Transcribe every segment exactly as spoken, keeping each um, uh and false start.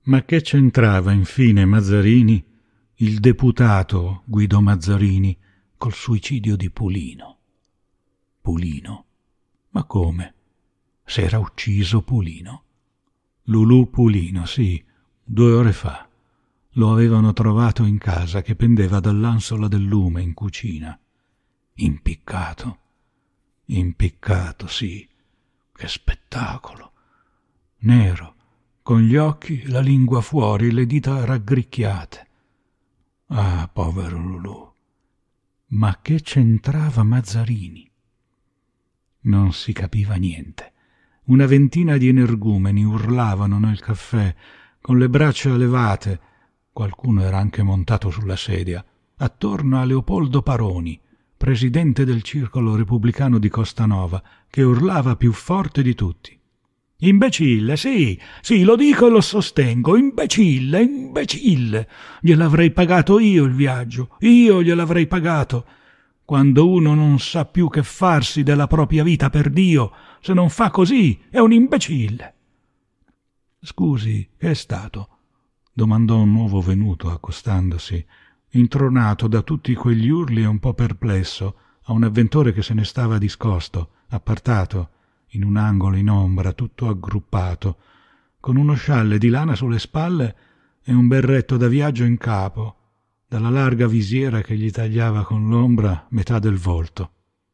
Ma che c'entrava infine Mazzarini, il deputato Guido Mazzarini, col suicidio di Pulino? Pulino? Ma come? S'era ucciso Pulino? Lulù Pulino, sì, due ore fa. Lo avevano trovato in casa che pendeva dall'ansola del lume in cucina. Impiccato. Impiccato, sì. Che spettacolo. Nero, con gli occhi, la lingua fuori, le dita raggricchiate. Ah, povero Lulù. Ma che c'entrava Mazzarini? Non si capiva niente. Una ventina di energumeni urlavano nel caffè, con le braccia levate, qualcuno era anche montato sulla sedia, attorno a Leopoldo Paroni, presidente del circolo repubblicano di Costanova, che urlava più forte di tutti. Imbecille, sì, sì, lo dico e lo sostengo, imbecille, imbecille. Gliel'avrei pagato io il viaggio, io gliel'avrei pagato. Quando uno non sa più che farsi della propria vita, per Dio, se non fa così è un imbecille. Scusi, che è stato? Domandò un nuovo venuto accostandosi, intronato da tutti quegli urli e un po' perplesso, a un avventore che se ne stava discosto, appartato, in un angolo in ombra, tutto aggruppato, con uno scialle di lana sulle spalle e un berretto da viaggio in capo, dalla larga visiera che gli tagliava con l'ombra metà del volto.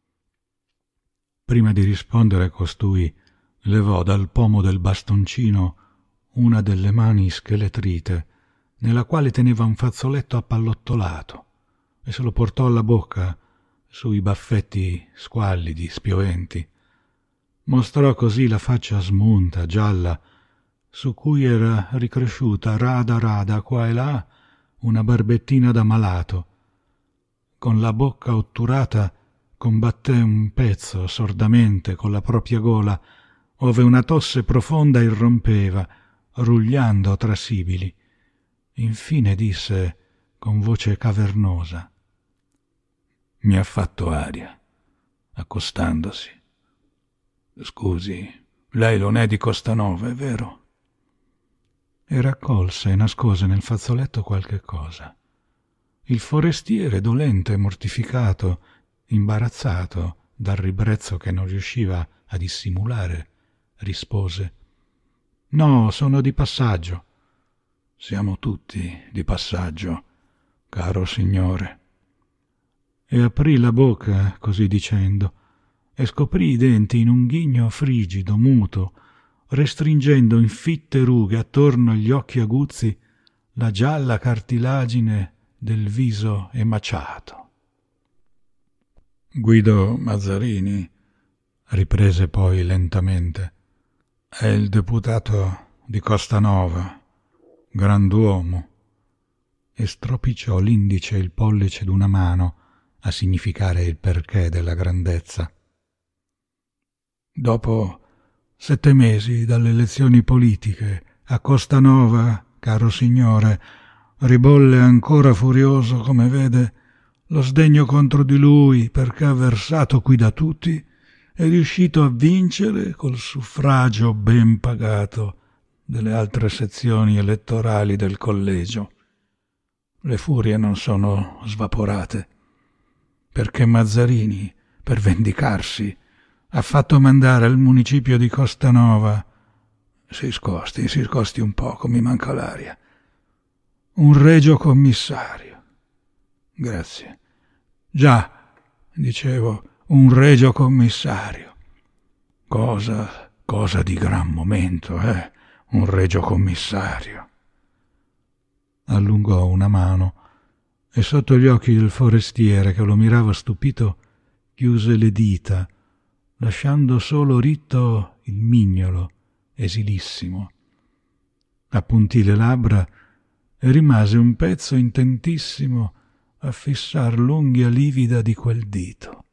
Prima di rispondere costui levò dal pomo del bastoncino una delle mani scheletrite, nella quale teneva un fazzoletto appallottolato, e se lo portò alla bocca sui baffetti squallidi, spioventi. Mostrò così la faccia smunta, gialla, su cui era ricresciuta rada rada qua e là una barbettina da malato. Con la bocca otturata combatté un pezzo sordamente con la propria gola, ove una tosse profonda irrompeva, rugliando tra sibili. Infine disse con voce cavernosa: «Mi ha fatto aria», accostandosi. «Scusi, lei non è di Costanova, è vero?» E raccolse e nascose nel fazzoletto qualche cosa. Il forestiere, dolente, mortificato, imbarazzato dal ribrezzo che non riusciva a dissimulare, rispose: «No, sono di passaggio». «Siamo tutti di passaggio, caro signore». E aprì la bocca, così dicendo, e scoprì i denti in un ghigno frigido, muto, restringendo in fitte rughe attorno agli occhi aguzzi la gialla cartilagine del viso emaciato. «Guido Mazzarini», riprese poi lentamente, «è il deputato di Costanova, grand'uomo», e stropicciò l'indice e il pollice d'una mano a significare il perché della grandezza. «Dopo sette mesi dalle elezioni politiche a Costanova, caro signore, ribolle ancora furioso, come vede, lo sdegno contro di lui perché avversato qui da tutti è riuscito a vincere col suffragio ben pagato delle altre sezioni elettorali del collegio. Le furie non sono svaporate, perché Mazzarini, per vendicarsi, ha fatto mandare al municipio di Costanova, si scosti, si scosti un poco, mi manca l'aria, un regio commissario. Grazie. Già, dicevo, un regio commissario. Cosa, cosa di gran momento, eh? Un regio commissario. Allungò una mano e sotto gli occhi del forestiere, che lo mirava stupito, chiuse le dita, lasciando solo ritto il mignolo, esilissimo. Appuntì le labbra e rimase un pezzo intentissimo a fissar l'unghia livida di quel dito.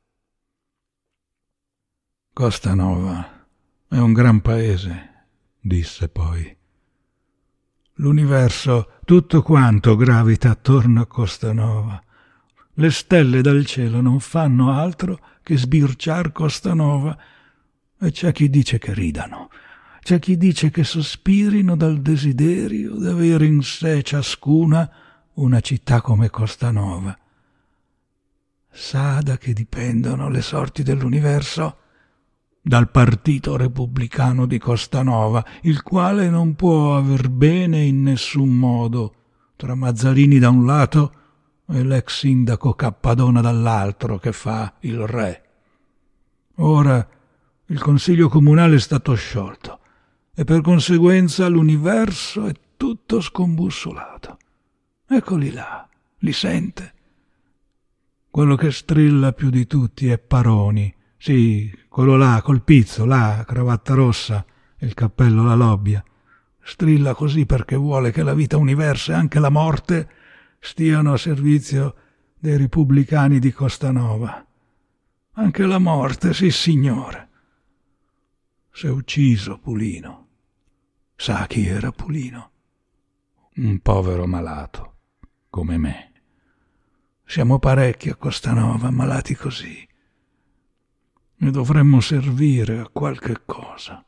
«Costanova è un gran paese», disse poi. «L'universo tutto quanto gravita attorno a Costanova. Le stelle dal cielo non fanno altro che sbirciar Costanova, e c'è chi dice che ridano, c'è chi dice che sospirino dal desiderio d'avere in sé ciascuna una città come Costanova. Sa da che dipendono le sorti dell'universo? Dal partito repubblicano di Costanova, il quale non può aver bene in nessun modo tra Mazzarini da un lato e l'ex sindaco Cappadona dall'altro, che fa il re. Ora il consiglio comunale è stato sciolto e per conseguenza l'universo è tutto scombussolato. Eccoli là, li sente? Quello che strilla più di tutti è Paroni, sì, quello là, col pizzo, là, cravatta rossa e il cappello alla lobbia. Strilla così perché vuole che la vita universa e anche la morte stiano a servizio dei repubblicani di Costanova. Anche la morte, sì signore. S'è ucciso Pulino. Sa chi era Pulino? Un povero malato, come me. Siamo parecchi a Costanova malati così. Ne dovremmo servire a qualche cosa.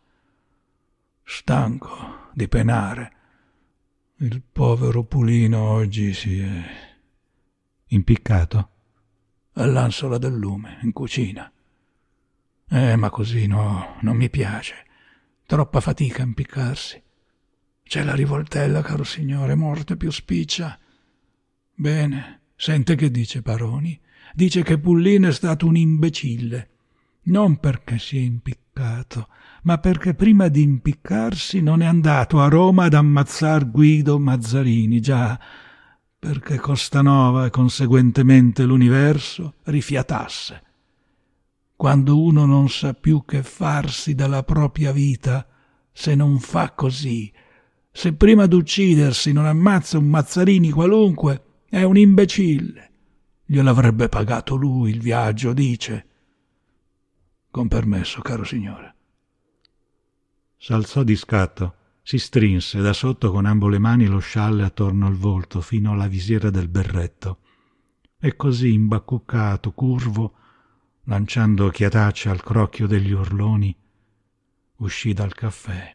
Stanco di penare, il povero Pulino oggi si è impiccato all'ansola del lume in cucina. Eh, ma così no, non mi piace. Troppa fatica a impiccarsi. C'è la rivoltella, caro signore, morte più spiccia. Bene, sente che dice Paroni? Dice che Pullino è stato un imbecille. Non perché si è impiccato, ma perché prima di impiccarsi non è andato a Roma ad ammazzar Guido Mazzarini, già, perché Costanova e conseguentemente l'universo rifiatasse. Quando uno non sa più che farsi della propria vita, se non fa così, se prima d'uccidersi non ammazza un Mazzarini qualunque, è un imbecille. Gliel'avrebbe pagato lui il viaggio, dice. Con permesso, caro signore. S'alzò di scatto, si strinse da sotto con ambo le mani lo scialle attorno al volto fino alla visiera del berretto e così imbacuccato, curvo, lanciando occhiatacce al crocchio degli urloni, uscì dal caffè.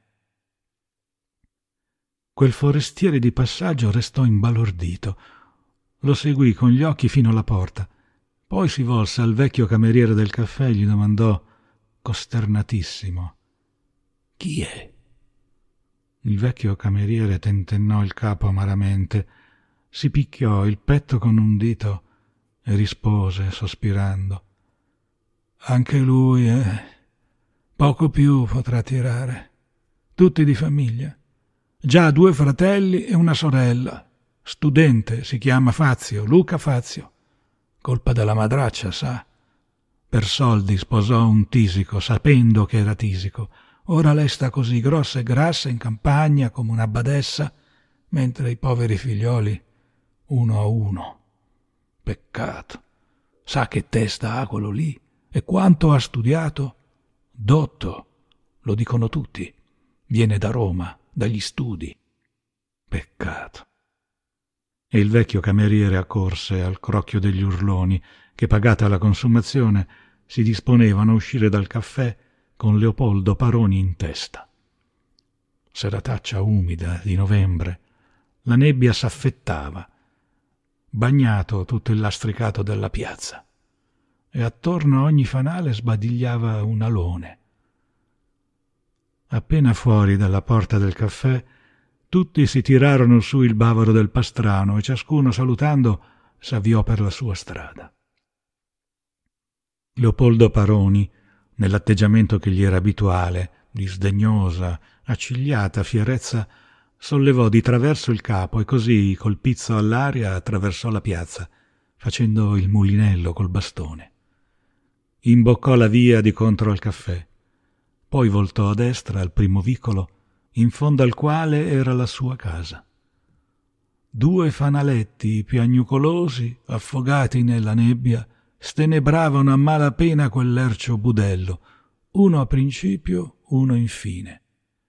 Quel forestiere di passaggio restò imbalordito. Lo seguì con gli occhi fino alla porta. Poi si volse al vecchio cameriere del caffè e gli domandò, costernatissimo, «Chi è?» Il vecchio cameriere tentennò il capo amaramente, si picchiò il petto con un dito e rispose, sospirando, «Anche lui, eh? Poco più potrà tirare. Tutti di famiglia. Già due fratelli e una sorella. Studente, si chiama Fazio, Luca Fazio. Colpa della madraccia, sa. Per soldi sposò un tisico, sapendo che era tisico. Ora lei sta così grossa e grassa in campagna come una badessa, mentre i poveri figlioli, uno a uno. Peccato. Sa che testa ha quello lì? E quanto ha studiato? Dotto, lo dicono tutti. Viene da Roma, dagli studi. Peccato. E il vecchio cameriere accorse al crocchio degli urloni che, pagata la consumazione, si disponevano a uscire dal caffè con Leopoldo Paroni in testa. Serataccia umida di novembre, la nebbia s'affettava, bagnato tutto il lastricato della piazza, e attorno a ogni fanale sbadigliava un alone. Appena fuori dalla porta del caffè, tutti si tirarono su il bavero del pastrano e ciascuno, salutando, s'avviò per la sua strada. Leopoldo Paroni, nell'atteggiamento che gli era abituale, di sdegnosa, accigliata fierezza, sollevò di traverso il capo e così, col pizzo all'aria, attraversò la piazza, facendo il mulinello col bastone. Imboccò la via di contro al caffè, poi voltò a destra al primo vicolo, in fondo al quale era la sua casa. Due fanaletti piagnucolosi, affogati nella nebbia, stenebravano a malapena quel lercio budello, uno a principio, uno in fine.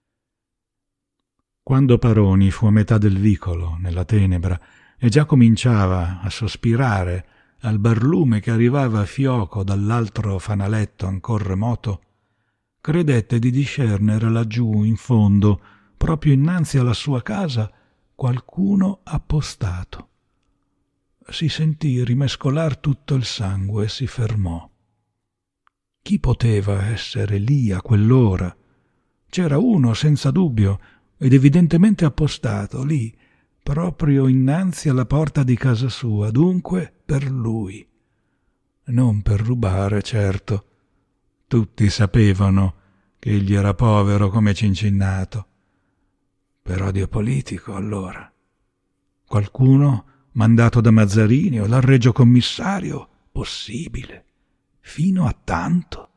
Quando Paroni fu a metà del vicolo, nella tenebra, e già cominciava a sospirare al barlume che arrivava a fioco dall'altro fanaletto ancor remoto, credette di discernere laggiù in fondo, proprio innanzi alla sua casa, qualcuno appostato. Si sentì rimescolar tutto il sangue e si fermò. Chi poteva essere lì a quell'ora? C'era uno, senza dubbio, ed evidentemente appostato, lì, proprio innanzi alla porta di casa sua, dunque per lui. Non per rubare, certo. Tutti sapevano che egli era povero come Cincinnato. Per odio politico, allora. Qualcuno mandato da Mazzarini o dal regio commissario? Possibile. Fino a tanto.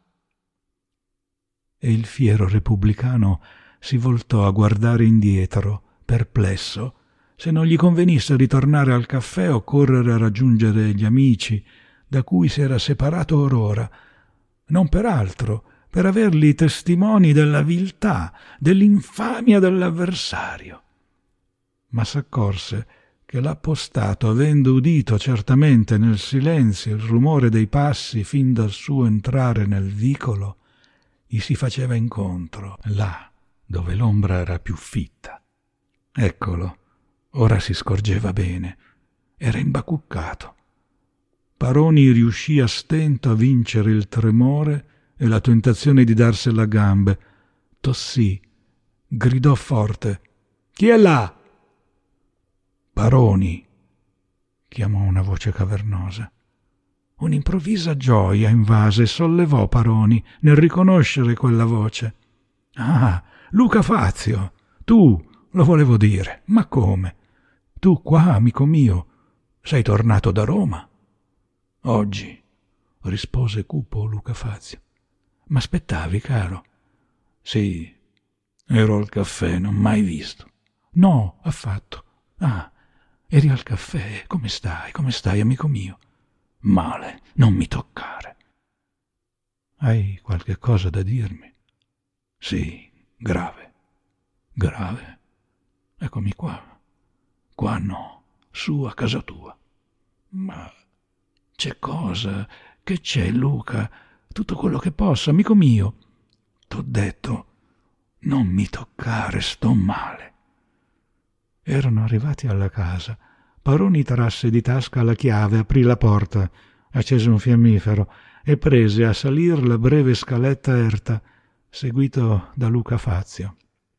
E il fiero repubblicano si voltò a guardare indietro, perplesso, se non gli convenisse ritornare al caffè o correre a raggiungere gli amici da cui si era separato or ora, non per altro, per averli testimoni della viltà, dell'infamia dell'avversario. Ma s'accorse che l'appostato, avendo udito certamente nel silenzio il rumore dei passi fin dal suo entrare nel vicolo, gli si faceva incontro, là dove l'ombra era più fitta. Eccolo, ora si scorgeva bene, era imbacuccato. Paroni riuscì a stento a vincere il tremore e la tentazione di darsela a gambe. Tossì, gridò forte: «Chi è là?» «Paroni», chiamò una voce cavernosa. Un'improvvisa gioia invase e sollevò Paroni nel riconoscere quella voce. «Ah, Luca Fazio, tu, lo volevo dire, ma come? Tu qua, amico mio, sei tornato da Roma?» «Oggi», rispose cupo Luca Fazio. «M'aspettavi, caro?» «Sì, ero al caffè, non mai visto». «No, affatto. Ah, eri al caffè. Come stai, come stai, amico mio?» «Male, non mi toccare». «Hai qualche cosa da dirmi?» «Sì, grave». «Grave? Eccomi qua». «Qua no, su a casa tua». «Ma c'è cosa? Che c'è, Luca? Tutto quello che posso, amico mio». «T'ho detto, non mi toccare, sto male». Erano arrivati alla casa. Paroni trasse di tasca la chiave, aprì la porta, accese un fiammifero e prese a salir la breve scaletta erta, seguito da Luca Fazio.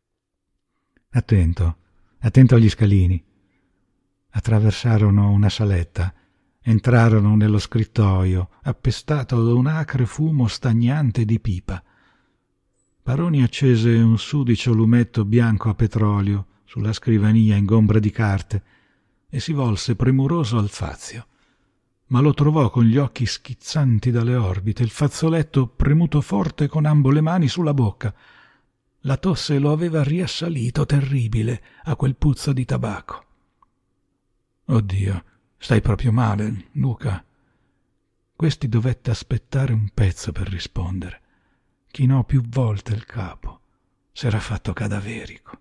Attento, attento agli scalini. Attraversarono una saletta, entrarono nello scrittoio, appestato da un acre fumo stagnante di pipa. Paroni accese un sudicio lumetto bianco a petrolio sulla scrivania ingombra di carte e si volse premuroso al Fazio, ma lo trovò con gli occhi schizzanti dalle orbite, il fazzoletto premuto forte con ambo le mani sulla bocca. La tosse lo aveva riassalito, terribile, a quel puzzo di tabacco. «Oddio, stai proprio male, Luca?» Questi dovette aspettare un pezzo per rispondere. Chinò più volte il capo. S'era fatto cadaverico.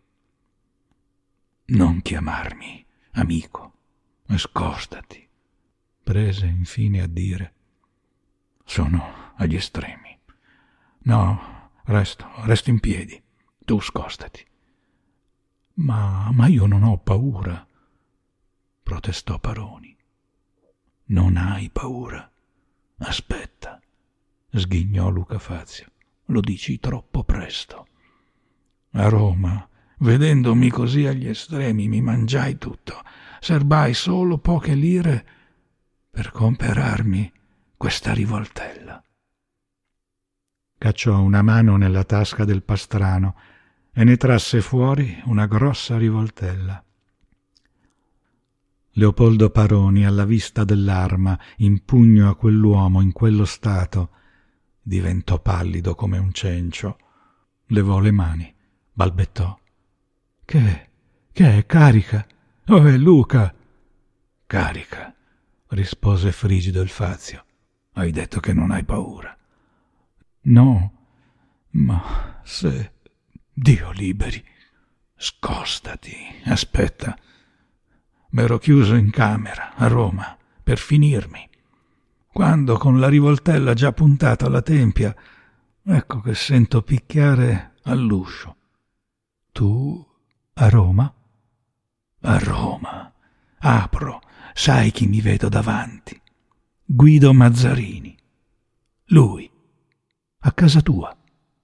«Non chiamarmi amico, scostati», prese infine a dire. «Sono agli estremi. No, resto, resto in piedi. Tu scostati». Ma, ma io non ho paura», protestò Paroni. «Non hai paura? Aspetta», sghignò Luca Fazio. «Lo dici troppo presto. A Roma, vedendomi così agli estremi, mi mangiai tutto. Serbai solo poche lire per comperarmi questa rivoltella». Cacciò una mano nella tasca del pastrano e ne trasse fuori una grossa rivoltella. Leopoldo Paroni, alla vista dell'arma in pugno a quell'uomo in quello stato, diventò pallido come un cencio. Levò le mani, balbettò: «Che è? Che è? Carica! Oh, è Luca!» «Carica», rispose frigido il Fazio. «Hai detto che non hai paura». «No, ma se... Dio liberi». «Scostati, aspetta. M'ero chiuso in camera, a Roma, per finirmi. Quando, con la rivoltella già puntata alla tempia, ecco che sento picchiare all'uscio. Tu a Roma? A Roma. Apro, sai chi mi vedo davanti? Guido Mazzarini. Lui. A casa tua.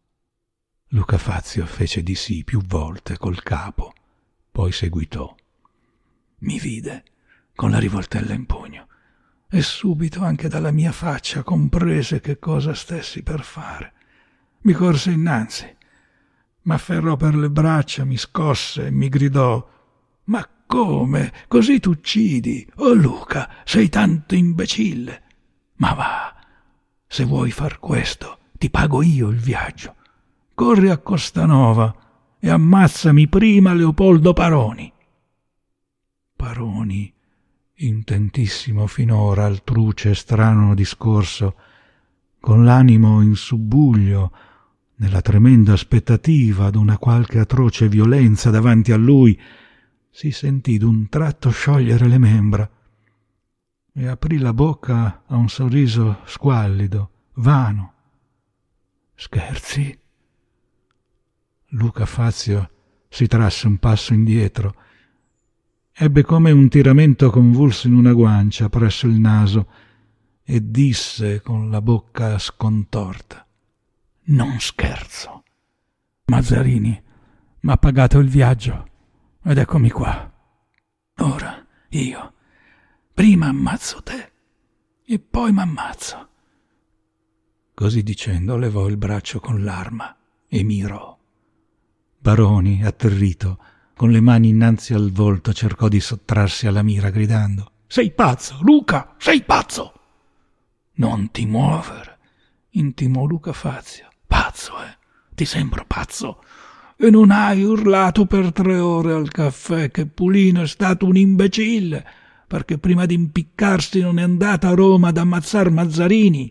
Luca Fazio fece di sì più volte col capo, poi seguitò. Mi vide con la rivoltella in pugno e subito anche dalla mia faccia comprese che cosa stessi per fare. Mi corse innanzi, m'afferrò per le braccia, mi scosse e mi gridò: «Ma come? Così t'uccidi? Oh Luca, sei tanto imbecille! Ma va, se vuoi far questo, ti pago io il viaggio. Corri a Costanova e ammazzami prima Leopoldo Paroni». Paroni, intentissimo finora al truce e strano discorso, con l'animo in subbuglio, nella tremenda aspettativa d'una qualche atroce violenza davanti a lui, si sentì d'un tratto sciogliere le membra e aprì la bocca a un sorriso squallido, vano. «Scherzi?» Luca Fazio si trasse un passo indietro. Ebbe come un tiramento convulso in una guancia presso il naso e disse con la bocca scontorta: «Non scherzo. Mazzarini m'ha pagato il viaggio ed eccomi qua. Ora io prima ammazzo te e poi m'ammazzo». Così dicendo levò il braccio con l'arma e mirò. Paroni, atterrito, con le mani innanzi al volto, cercò di sottrarsi alla mira, gridando: «Sei pazzo, Luca, sei pazzo!» «Non ti muovere», intimò Luca Fazio. «Pazzo, eh? Ti sembro pazzo? E non hai urlato per tre ore al caffè che Pulino è stato un imbecille, perché prima di impiccarsi non è andata a Roma ad ammazzar Mazzarini?»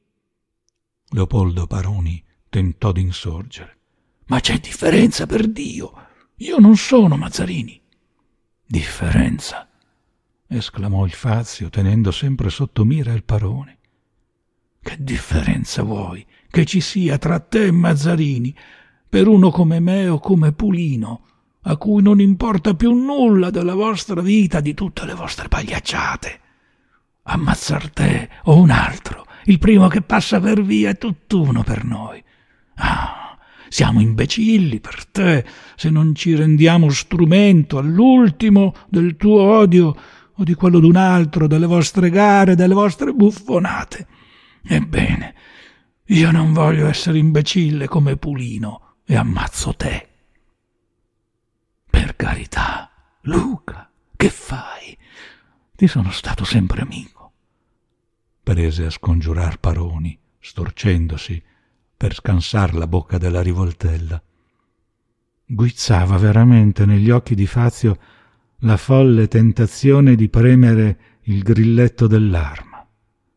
Leopoldo Paroni tentò d'insorgere. «Ma c'è differenza, per Dio! Io non sono Mazzarini!» «Differenza?» esclamò il Fazio, tenendo sempre sotto mira il Paroni. «Che differenza vuoi che ci sia tra te e Mazzarini, per uno come me o come Pulino, a cui non importa più nulla della vostra vita, di tutte le vostre pagliacciate? Ammazzar te o un altro, il primo che passa per via, è tutt'uno per noi. Ah, siamo imbecilli per te se non ci rendiamo strumento all'ultimo del tuo odio o di quello d'un altro, delle vostre gare, delle vostre buffonate. Ebbene, io non voglio essere imbecille come Pulino e ammazzo te». «Per carità, Luca, che fai? Ti sono stato sempre amico», prese a scongiurar Paroni, storcendosi per scansar la bocca della rivoltella. Guizzava veramente negli occhi di Fazio la folle tentazione di premere il grilletto dell'arma.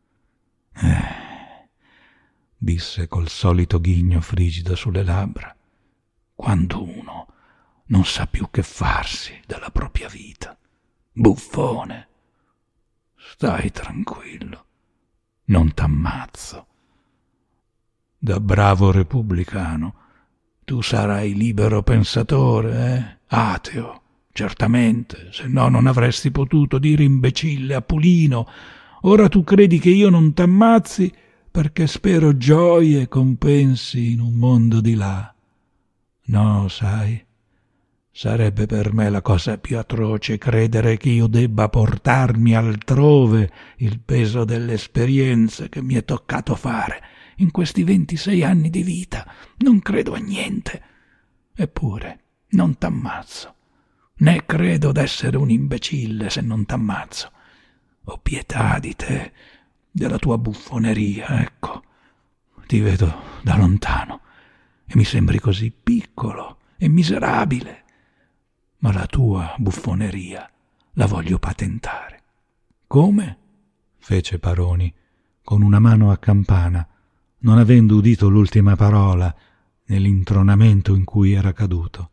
«Eh», disse col solito ghigno frigido sulle labbra, «quando uno non sa più che farsi della propria vita. Buffone! Stai tranquillo, non t'ammazzo. Da bravo repubblicano tu sarai libero pensatore, eh? Ateo, certamente, se no non avresti potuto dire imbecille a Pulino. Ora tu credi che io non t'ammazzi perché spero gioie e compensi in un mondo di là. No, sai, sarebbe per me la cosa più atroce credere che io debba portarmi altrove il peso delle esperienze che mi è toccato fare in questi ventisei anni di vita. Non credo a niente, eppure non t'ammazzo, né credo d'essere un imbecille se non t'ammazzo. Ho pietà di te, della tua buffoneria, ecco. Ti vedo da lontano e mi sembri così piccolo e miserabile, ma la tua buffoneria la voglio patentare». «Come?» fece Paroni, con una mano a campana, non avendo udito l'ultima parola nell'intronamento in cui era caduto.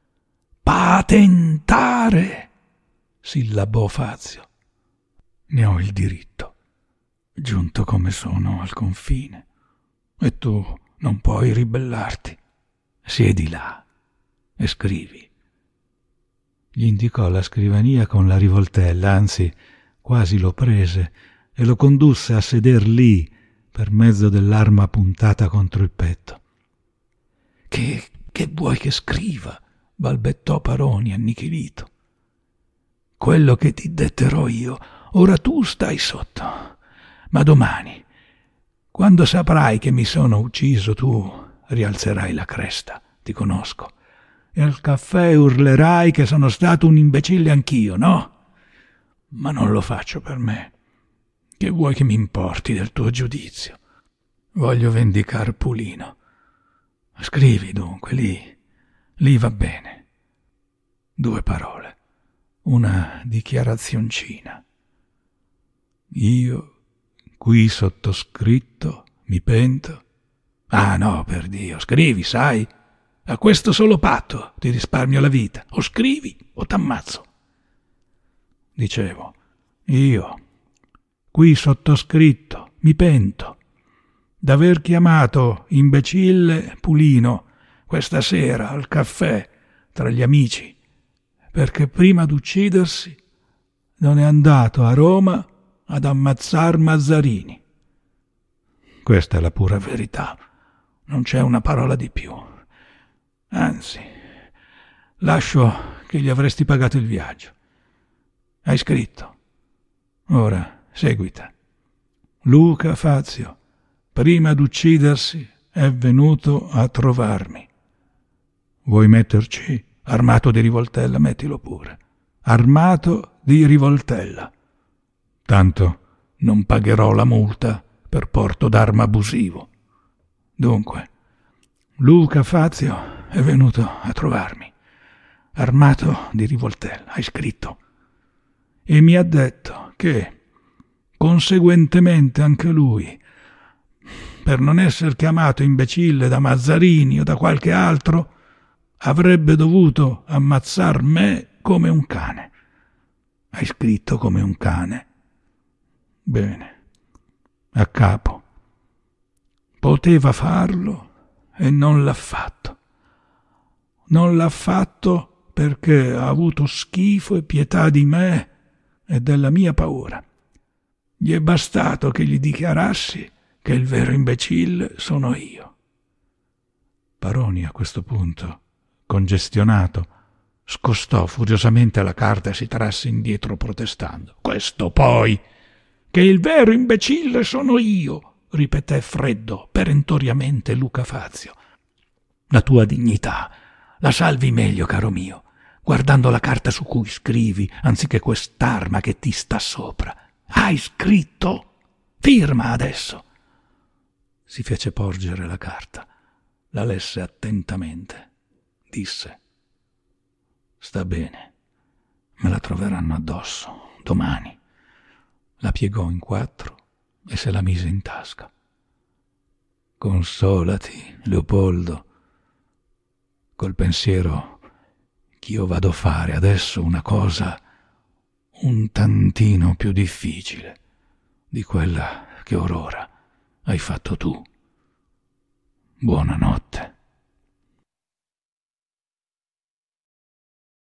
«Patentare!» sillabò Fazio. «Ne ho il diritto, giunto come sono al confine, e tu non puoi ribellarti. Siedi là e scrivi. Gli indicò la scrivania con la rivoltella, anzi quasi lo prese e lo condusse a seder lì per mezzo dell'arma puntata contro il petto. Che, che vuoi che scriva? Balbettò Paroni annichilito. Quello che ti detterò io, ora tu stai sotto, ma domani, quando saprai che mi sono ucciso, tu rialzerai la cresta, ti conosco, e al caffè urlerai che sono stato un imbecille anch'io, no? Ma non lo faccio per me. Che vuoi che mi importi del tuo giudizio? Voglio vendicar Pulino. Scrivi dunque, lì, lì va bene. Due parole, una dichiarazioncina. Io, qui sottoscritto, mi pento. Ah no, per Dio, scrivi, sai? A questo solo patto ti risparmio la vita. O scrivi o t'ammazzo. Dicevo, io, qui sottoscritto, mi pento d'aver chiamato imbecille Pulino questa sera al caffè tra gli amici, perché prima d'uccidersi non è andato a Roma ad ammazzar Mazzarini. Questa è la pura verità, non c'è una parola di più. Anzi, lascio che gli avresti pagato il viaggio. Hai scritto. Ora seguita. Luca Fazio, prima d'uccidersi, è venuto a trovarmi. Vuoi metterci armato di rivoltella? Mettilo pure. Armato di rivoltella. Tanto non pagherò la multa per porto d'arma abusivo. Dunque, Luca Fazio è venuto a trovarmi, armato di rivoltella, hai scritto, e mi ha detto che, conseguentemente anche lui, per non essere chiamato imbecille da Mazzarini o da qualche altro, avrebbe dovuto ammazzar me come un cane. Hai scritto come un cane? Bene, a capo. Poteva farlo e non l'ha fatto. Non l'ha fatto perché ha avuto schifo e pietà di me e della mia paura. Gli è bastato che gli dichiarassi che il vero imbecille sono io. Paroni a questo punto, congestionato, scostò furiosamente la carta e si trasse indietro protestando. Questo poi, che il vero imbecille sono io, ripeté freddo, perentoriamente Luca Fazio. La tua dignità la salvi meglio, caro mio, guardando la carta su cui scrivi, anziché quest'arma che ti sta sopra. Hai scritto? Firma adesso. Si fece porgere la carta, la lesse attentamente, disse: sta bene, me la troveranno addosso domani. La piegò in quattro e se la mise in tasca. Consolati, Leopoldo, col pensiero ch'io vado a fare adesso una cosa un tantino più difficile di quella che orora hai fatto tu. Buonanotte.